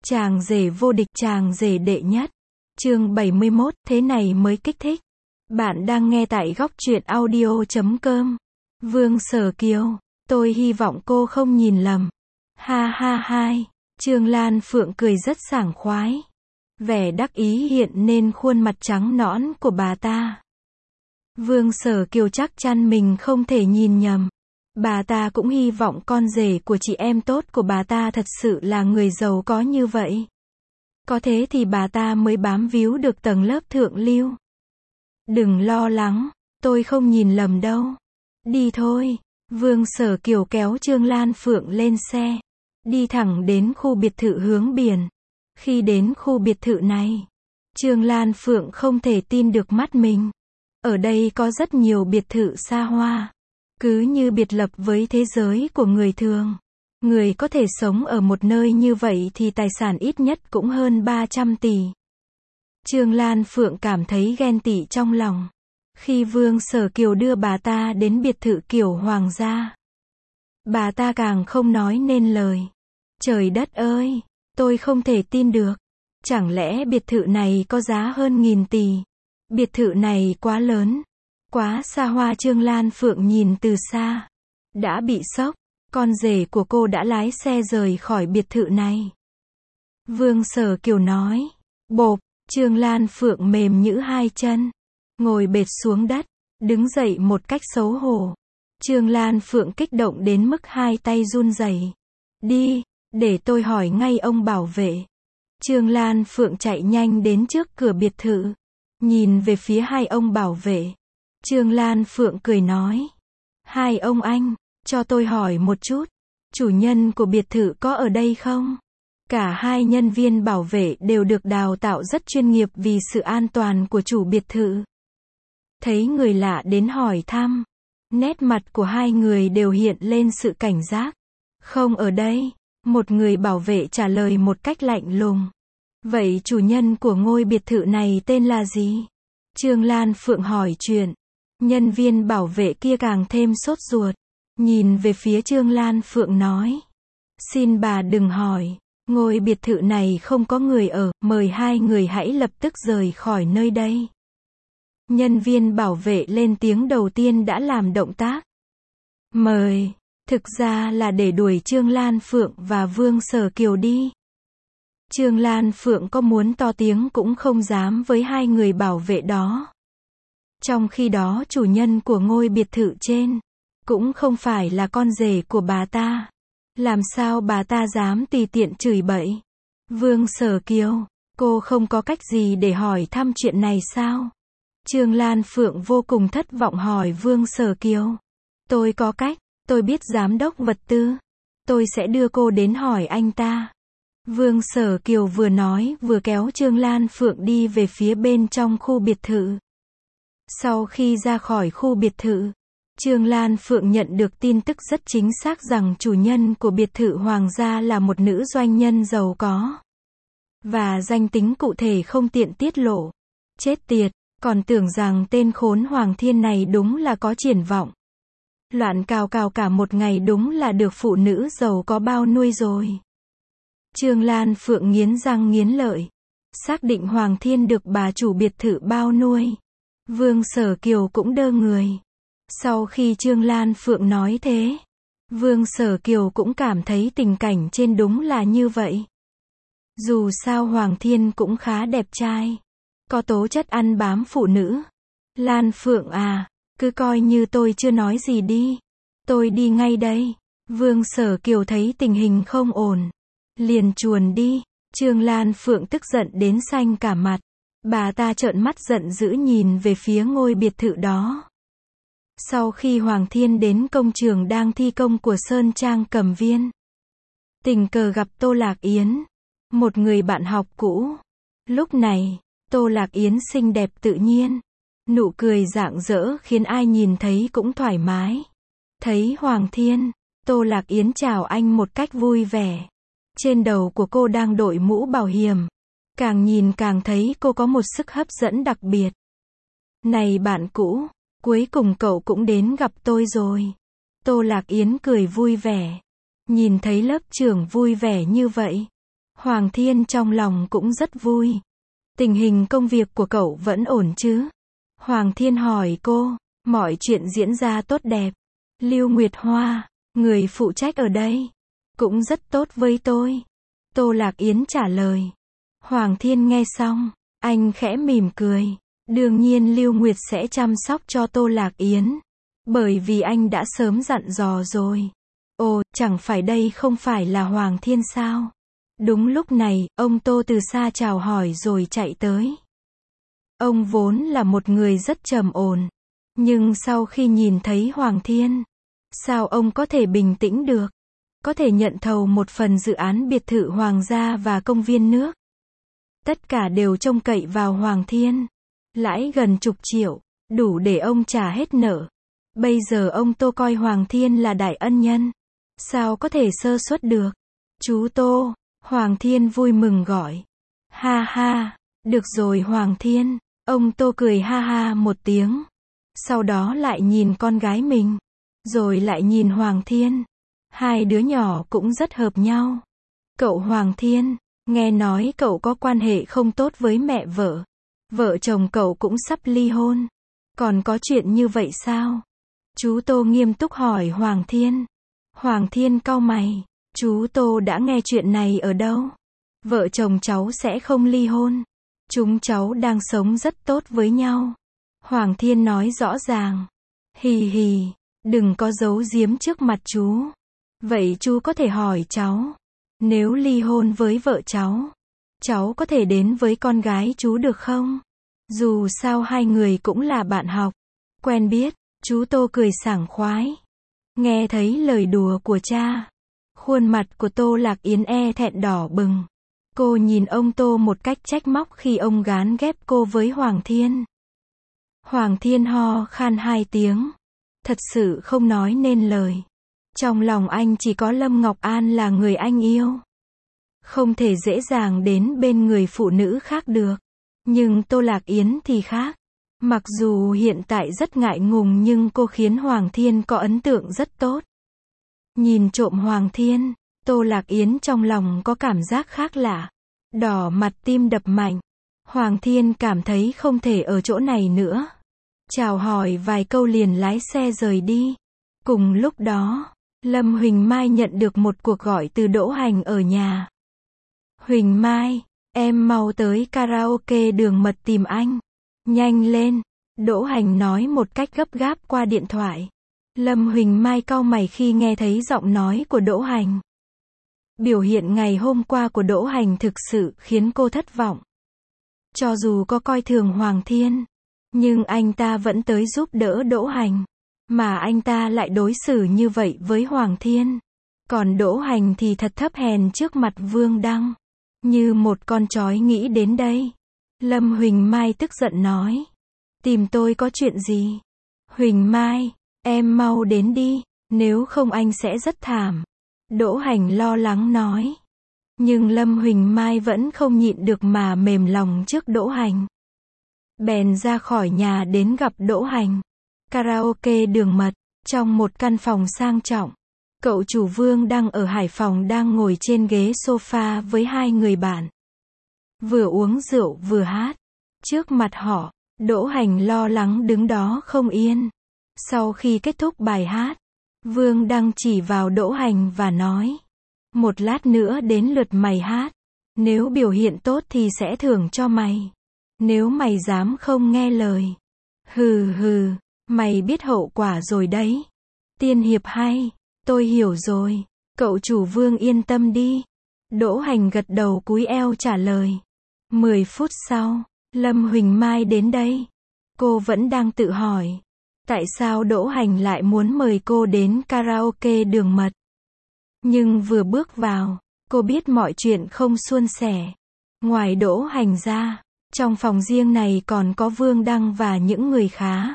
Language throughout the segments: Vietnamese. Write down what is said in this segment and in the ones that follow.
Chàng rể vô địch, chàng rể đệ nhất. Chương 71, thế này mới kích thích. Bạn đang nghe tại góc truyện audio.com. Vương Sở Kiều, tôi hy vọng cô không nhìn lầm. Ha ha hai. Trương Lan Phượng cười rất sảng khoái. Vẻ đắc ý hiện lên khuôn mặt trắng nõn của bà ta. Vương Sở Kiều chắc chắn mình không thể nhìn nhầm. Bà ta cũng hy vọng con rể của chị em tốt của bà ta thật sự là người giàu có như vậy. Có thế thì bà ta mới bám víu được tầng lớp thượng lưu. Đừng lo lắng, tôi không nhìn lầm đâu. Đi thôi. Vương Sở Kiều kéo Trương Lan Phượng lên xe. Đi thẳng đến khu biệt thự hướng biển. Khi đến khu biệt thự này, Trương Lan Phượng không thể tin được mắt mình. Ở đây có rất nhiều biệt thự xa hoa. Cứ như biệt lập với thế giới của người thường. Người có thể sống ở một nơi như vậy thì tài sản ít nhất cũng hơn 300 tỷ. Trương Lan Phượng cảm thấy ghen tị trong lòng. Khi Vương Sở Kiều đưa bà ta đến biệt thự kiểu hoàng gia, bà ta càng không nói nên lời. Trời đất ơi, tôi không thể tin được. Chẳng lẽ biệt thự này có giá hơn 1.000 tỷ? Biệt thự này quá lớn, quá xa hoa. Trương Lan Phượng nhìn từ xa, đã bị sốc. Con rể của cô đã lái xe rời khỏi biệt thự này. Vương Sở Kiều nói. Bộp, Trương Lan Phượng mềm nhũn hai chân, ngồi bệt xuống đất, đứng dậy một cách xấu hổ. Trương Lan Phượng kích động đến mức hai tay run rẩy. Đi, để tôi hỏi ngay ông bảo vệ. Trương Lan Phượng chạy nhanh đến trước cửa biệt thự, nhìn về phía hai ông bảo vệ. Trương Lan Phượng cười nói. Hai ông anh, cho tôi hỏi một chút, chủ nhân của biệt thự có ở đây không? Cả hai nhân viên bảo vệ đều được đào tạo rất chuyên nghiệp vì sự an toàn của chủ biệt thự. Thấy người lạ đến hỏi thăm, nét mặt của hai người đều hiện lên sự cảnh giác. Không ở đây, một người bảo vệ trả lời một cách lạnh lùng. Vậy chủ nhân của ngôi biệt thự này tên là gì? Trương Lan Phượng hỏi chuyện. Nhân viên bảo vệ kia càng thêm sốt ruột. Nhìn về phía Trương Lan Phượng nói. Xin bà đừng hỏi. Ngôi biệt thự này không có người ở, mời hai người hãy lập tức rời khỏi nơi đây. Nhân viên bảo vệ lên tiếng đầu tiên đã làm động tác mời, thực ra là để đuổi Trương Lan Phượng và Vương Sở Kiều đi. Trương Lan Phượng có muốn to tiếng cũng không dám với hai người bảo vệ đó. Trong khi đó chủ nhân của ngôi biệt thự trên cũng không phải là con rể của bà ta. Làm sao bà ta dám tùy tiện chửi bậy? Vương Sở Kiều, cô không có cách gì để hỏi thăm chuyện này sao? Trương Lan Phượng vô cùng thất vọng hỏi Vương Sở Kiều. Tôi có cách, tôi biết giám đốc vật tư. Tôi sẽ đưa cô đến hỏi anh ta. Vương Sở Kiều vừa nói vừa kéo Trương Lan Phượng đi về phía bên trong khu biệt thự. Sau khi ra khỏi khu biệt thự, Trương Lan Phượng nhận được tin tức rất chính xác rằng chủ nhân của biệt thự hoàng gia là một nữ doanh nhân giàu có. Và danh tính cụ thể không tiện tiết lộ. Chết tiệt, còn tưởng rằng tên khốn Hoàng Thiên này đúng là có triển vọng. Loạn cào cào cả một ngày đúng là được phụ nữ giàu có bao nuôi rồi. Trương Lan Phượng nghiến răng nghiến lợi. Xác định Hoàng Thiên được bà chủ biệt thự bao nuôi. Vương Sở Kiều cũng đơ người. Sau khi Trương Lan Phượng nói thế, Vương Sở Kiều cũng cảm thấy tình cảnh trên đúng là như vậy. Dù sao Hoàng Thiên cũng khá đẹp trai, có tố chất ăn bám phụ nữ. Lan Phượng à, cứ coi như tôi chưa nói gì đi. Tôi đi ngay đây. Vương Sở Kiều thấy tình hình không ổn, liền chuồn đi. Trương Lan Phượng tức giận đến xanh cả mặt. Bà ta trợn mắt giận dữ nhìn về phía ngôi biệt thự đó. Sau khi Hoàng Thiên đến công trường đang thi công của Sơn Trang Cẩm Viên, tình cờ gặp Tô Lạc Yến, một người bạn học cũ. Lúc này, Tô Lạc Yến xinh đẹp tự nhiên, nụ cười rạng rỡ khiến ai nhìn thấy cũng thoải mái. Thấy Hoàng Thiên, Tô Lạc Yến chào anh một cách vui vẻ. Trên đầu của cô đang đội mũ bảo hiểm. Càng nhìn càng thấy cô có một sức hấp dẫn đặc biệt. Này bạn cũ, cuối cùng cậu cũng đến gặp tôi rồi. Tô Lạc Yến cười vui vẻ. Nhìn thấy lớp trưởng vui vẻ như vậy, Hoàng Thiên trong lòng cũng rất vui. Tình hình công việc của cậu vẫn ổn chứ? Hoàng Thiên hỏi cô. Mọi chuyện diễn ra tốt đẹp. Lưu Nguyệt Hoa, người phụ trách ở đây, cũng rất tốt với tôi. Tô Lạc Yến trả lời. Hoàng Thiên nghe xong, anh khẽ mỉm cười. Đương nhiên Lưu Nguyệt sẽ chăm sóc cho Tô Lạc Yến. Bởi vì anh đã sớm dặn dò rồi. Ồ, chẳng phải đây không phải là Hoàng Thiên sao? Đúng lúc này, ông Tô từ xa chào hỏi rồi chạy tới. Ông vốn là một người rất trầm ổn. Nhưng sau khi nhìn thấy Hoàng Thiên, sao ông có thể bình tĩnh được? Có thể nhận thầu một phần dự án biệt thự hoàng gia và công viên nước. Tất cả đều trông cậy vào Hoàng Thiên. Lãi gần chục triệu, đủ để ông trả hết nợ. Bây giờ ông Tô coi Hoàng Thiên là đại ân nhân. Sao có thể sơ suất được? Chú Tô, Hoàng Thiên vui mừng gọi. Ha ha, được rồi Hoàng Thiên. Ông Tô cười ha ha một tiếng. Sau đó lại nhìn con gái mình. Rồi lại nhìn Hoàng Thiên. Hai đứa nhỏ cũng rất hợp nhau. Cậu Hoàng Thiên, nghe nói cậu có quan hệ không tốt với mẹ vợ. Vợ chồng cậu cũng sắp ly hôn. Còn có chuyện như vậy sao? Chú Tô nghiêm túc hỏi Hoàng Thiên. Hoàng Thiên cau mày. Chú Tô đã nghe chuyện này ở đâu? Vợ chồng cháu sẽ không ly hôn. Chúng cháu đang sống rất tốt với nhau. Hoàng Thiên nói rõ ràng. Hì hì, đừng có giấu giếm trước mặt chú. Vậy chú có thể hỏi cháu. Nếu ly hôn với vợ cháu có thể đến với con gái chú được không? Dù sao hai người cũng là bạn học. Quen biết, chú Tô cười sảng khoái. Nghe thấy lời đùa của cha. Khuôn mặt của Tô Lạc Yến thẹn đỏ bừng. Cô nhìn ông Tô một cách trách móc khi ông gán ghép cô với Hoàng Thiên. Hoàng Thiên ho khan hai tiếng. Thật sự không nói nên lời. Trong lòng anh chỉ có Lâm Ngọc An là người anh yêu. Không thể dễ dàng đến bên người phụ nữ khác được. Nhưng Tô Lạc Yến thì khác. Mặc dù hiện tại rất ngại ngùng nhưng cô khiến Hoàng Thiên có ấn tượng rất tốt. Nhìn trộm Hoàng Thiên, Tô Lạc Yến trong lòng có cảm giác khác lạ. Đỏ mặt tim đập mạnh. Hoàng Thiên cảm thấy không thể ở chỗ này nữa. Chào hỏi vài câu liền lái xe rời đi. Cùng lúc đó, Lâm Huỳnh Mai nhận được một cuộc gọi từ Đỗ Hành ở nhà. Huỳnh Mai, em mau tới karaoke Đường Mật tìm anh. Nhanh lên, Đỗ Hành nói một cách gấp gáp qua điện thoại. Lâm Huỳnh Mai cau mày khi nghe thấy giọng nói của Đỗ Hành. Biểu hiện ngày hôm qua của Đỗ Hành thực sự khiến cô thất vọng. Cho dù có coi thường Hoàng Thiên, nhưng anh ta vẫn tới giúp đỡ Đỗ Hành. Mà anh ta lại đối xử như vậy với Hoàng Thiên. Còn Đỗ Hành thì thật thấp hèn trước mặt Vương Đăng. Như một con chói nghĩ đến đây. Lâm Huỳnh Mai tức giận nói. Tìm tôi có chuyện gì? Huỳnh Mai, em mau đến đi, nếu không anh sẽ rất thảm. Đỗ Hành lo lắng nói. Nhưng Lâm Huỳnh Mai vẫn không nhịn được mà mềm lòng trước Đỗ Hành. Bèn ra khỏi nhà đến gặp Đỗ Hành. Karaoke Đường Mật, trong một căn phòng sang trọng. Cậu chủ Vương Đăng ở Hải Phòng đang ngồi trên ghế sofa với hai người bạn. Vừa uống rượu vừa hát. Trước mặt họ, Đỗ Hành lo lắng đứng đó không yên. Sau khi kết thúc bài hát, Vương Đăng chỉ vào Đỗ Hành và nói. Một lát nữa đến lượt mày hát. Nếu biểu hiện tốt thì sẽ thưởng cho mày. Nếu mày dám không nghe lời. Hừ hừ, mày biết hậu quả rồi đấy. Tiên hiệp hay, tôi hiểu rồi. Cậu chủ Vương yên tâm đi. Đỗ Hành gật đầu cúi eo trả lời. 10 phút sau, Lâm Huỳnh Mai đến đây. Cô vẫn đang tự hỏi. Tại sao Đỗ Hành lại muốn mời cô đến karaoke Đường Mật? Nhưng vừa bước vào, cô biết mọi chuyện không suôn sẻ. Ngoài Đỗ Hành ra, trong phòng riêng này còn có Vương Đăng và những người khá.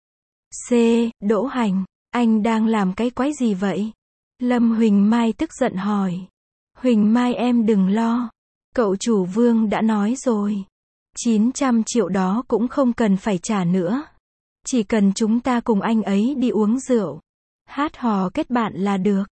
Đỗ Hành, anh đang làm cái quái gì vậy? Lâm Huỳnh Mai tức giận hỏi. Huỳnh Mai em đừng lo. Cậu chủ Vương đã nói rồi. 900 triệu đó cũng không cần phải trả nữa. Chỉ cần chúng ta cùng anh ấy đi uống rượu, hát hò kết bạn là được.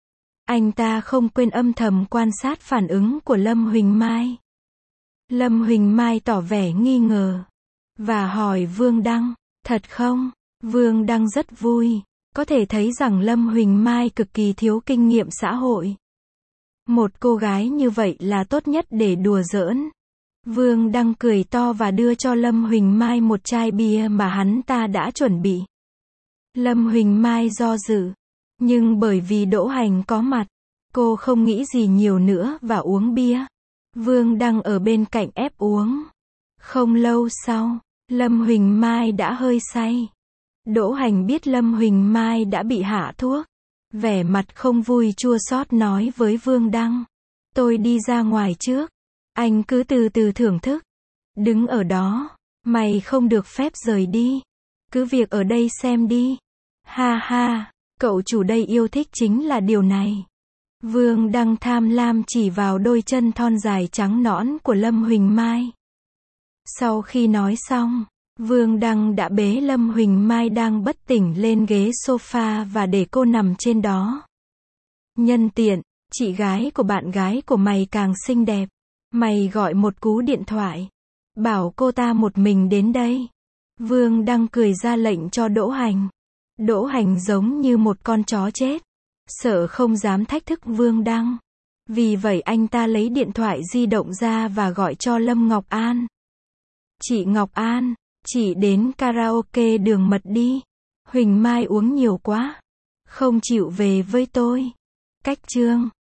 Anh ta không quên âm thầm quan sát phản ứng của Lâm Huỳnh Mai. Lâm Huỳnh Mai tỏ vẻ nghi ngờ và hỏi Vương Đăng, thật không? Vương Đăng rất vui, có thể thấy rằng Lâm Huỳnh Mai cực kỳ thiếu kinh nghiệm xã hội. Một cô gái như vậy là tốt nhất để đùa giỡn. Vương Đăng cười to và đưa cho Lâm Huỳnh Mai một chai bia mà hắn ta đã chuẩn bị. Lâm Huỳnh Mai do dự, nhưng bởi vì Đỗ Hành có mặt, cô không nghĩ gì nhiều nữa và uống bia. Vương Đăng ở bên cạnh ép uống. Không lâu sau, Lâm Huỳnh Mai đã hơi say. Đỗ Hành biết Lâm Huỳnh Mai đã bị hạ thuốc, vẻ mặt không vui chua xót nói với Vương Đăng, tôi đi ra ngoài trước, anh cứ từ từ thưởng thức. Đứng ở đó, mày không được phép rời đi. Cứ việc ở đây xem đi. Ha ha, cậu chủ đây yêu thích chính là điều này. Vương Đăng tham lam chỉ vào đôi chân thon dài trắng nõn của Lâm Huỳnh Mai. Sau khi nói xong, Vương Đăng đã bế Lâm Huỳnh Mai đang bất tỉnh lên ghế sofa và để cô nằm trên đó. Nhân tiện, chị gái của bạn gái của mày càng xinh đẹp. Mày gọi một cú điện thoại, bảo cô ta một mình đến đây. Vương Đăng cười ra lệnh cho Đỗ Hành. Đỗ Hành giống như một con chó chết, sợ không dám thách thức Vương Đăng. Vì vậy anh ta lấy điện thoại di động ra và gọi cho Lâm Ngọc An. Chị Ngọc An, chị đến karaoke Đường Mật đi. Huỳnh Mai uống nhiều quá, không chịu về với tôi. Cách chương